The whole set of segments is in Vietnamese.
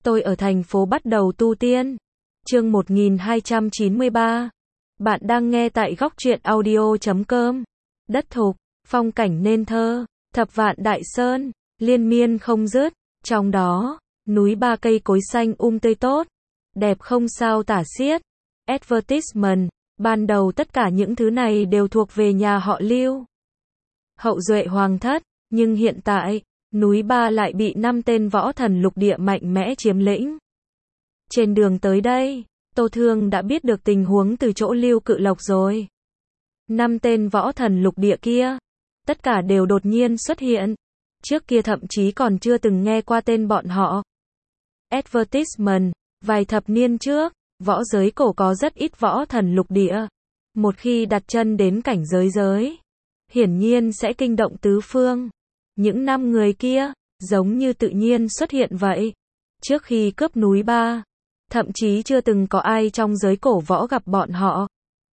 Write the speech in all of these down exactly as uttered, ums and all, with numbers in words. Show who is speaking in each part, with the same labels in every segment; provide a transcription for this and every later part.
Speaker 1: Tôi ở thành phố bắt đầu tu tiên. Chương một nghìn hai trăm chín mươi ba. Bạn đang nghe tại góc truyện audio chấm com. Đất thục, phong cảnh nên thơ, thập vạn đại sơn, liên miên không dứt, trong đó, núi ba cây cối xanh um tươi tốt, đẹp không sao tả xiết. Advertisement, ban đầu tất cả những thứ này đều thuộc về nhà họ Lưu. Hậu duệ hoàng thất, nhưng hiện tại, núi ba lại bị năm tên võ thần lục địa mạnh mẽ chiếm lĩnh. Trên đường tới đây, Tô Thương đã biết được tình huống từ chỗ Lưu Cự Lộc rồi. Năm tên võ thần lục địa kia, tất cả đều đột nhiên xuất hiện. Trước kia thậm chí còn chưa từng nghe qua tên bọn họ. Advertisement, vài thập niên trước, võ giới cổ có rất ít võ thần lục địa. Một khi đặt chân đến cảnh giới giới, hiển nhiên sẽ kinh động tứ phương. Những năm người kia, giống như tự nhiên xuất hiện vậy. Trước khi cướp núi ba, thậm chí chưa từng có ai trong giới cổ võ gặp bọn họ.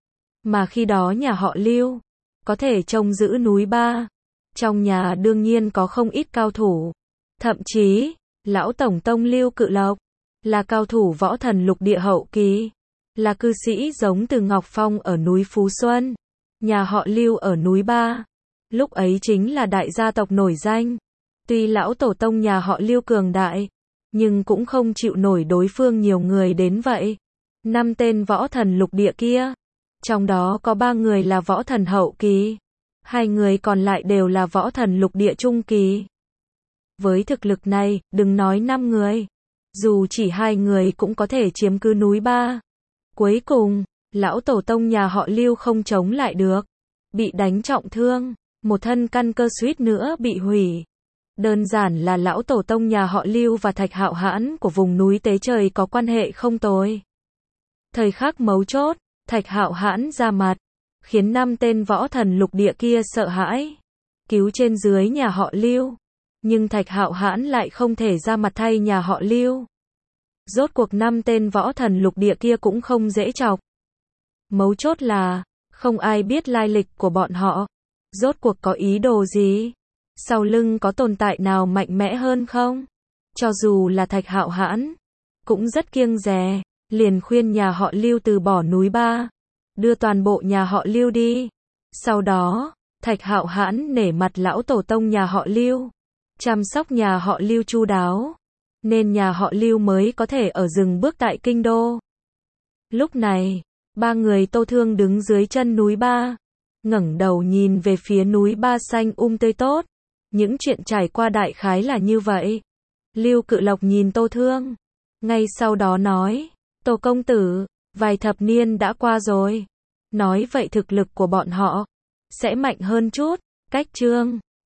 Speaker 1: Mà khi đó nhà họ Lưu, có thể trông giữ núi ba. Trong nhà đương nhiên có không ít cao thủ. Thậm chí, lão tổng tông Lưu Cự Lộc, là cao thủ võ thần lục địa hậu kỳ. Là cư sĩ giống từ Ngọc Phong ở núi Phú Xuân. Nhà họ Lưu ở núi ba. Lúc ấy chính là đại gia tộc nổi danh. Tuy lão tổ tông nhà họ Lưu cường đại, nhưng cũng không chịu nổi đối phương nhiều người đến vậy. Năm tên võ thần lục địa kia, trong đó có ba người là võ thần hậu kỳ, hai người còn lại đều là võ thần lục địa trung kỳ. Với thực lực này, đừng nói năm người, dù chỉ hai người cũng có thể chiếm cứ núi ba. Cuối cùng, lão tổ tông nhà họ Lưu không chống lại được, bị đánh trọng thương, một thân căn cơ suýt nữa bị hủy. Đơn giản là lão tổ tông nhà họ Lưu và Thạch Hạo Hãn của vùng núi Tế Trời có quan hệ không tồi. Thời khắc mấu chốt, Thạch Hạo Hãn ra mặt, khiến năm tên võ thần lục địa kia sợ hãi, cứu trên dưới nhà họ Lưu. Nhưng Thạch Hạo Hãn lại không thể ra mặt thay nhà họ Lưu. Rốt cuộc năm tên võ thần lục địa kia cũng không dễ chọc. Mấu chốt là, không ai biết lai lịch của bọn họ. Rốt cuộc có ý đồ gì? Sau lưng có tồn tại nào mạnh mẽ hơn không? Cho dù là Thạch Hạo Hãn, cũng rất kiêng dè, liền khuyên nhà họ Lưu từ bỏ núi ba, đưa toàn bộ nhà họ Lưu đi. Sau đó, Thạch Hạo Hãn nể mặt lão tổ tông nhà họ Lưu, chăm sóc nhà họ Lưu chu đáo, nên nhà họ Lưu mới có thể ở dừng bước tại kinh đô. Lúc này, ba người Tô Thương đứng dưới chân núi ba, ngẩng đầu nhìn về phía núi ba xanh um tươi tốt. Những chuyện trải qua đại khái là như vậy. Lưu Cự Lộc nhìn Tô Thương, ngay sau đó nói, Tô công tử, vài thập niên đã qua rồi. Nói vậy thực lực của bọn họ sẽ mạnh hơn chút. Cách chương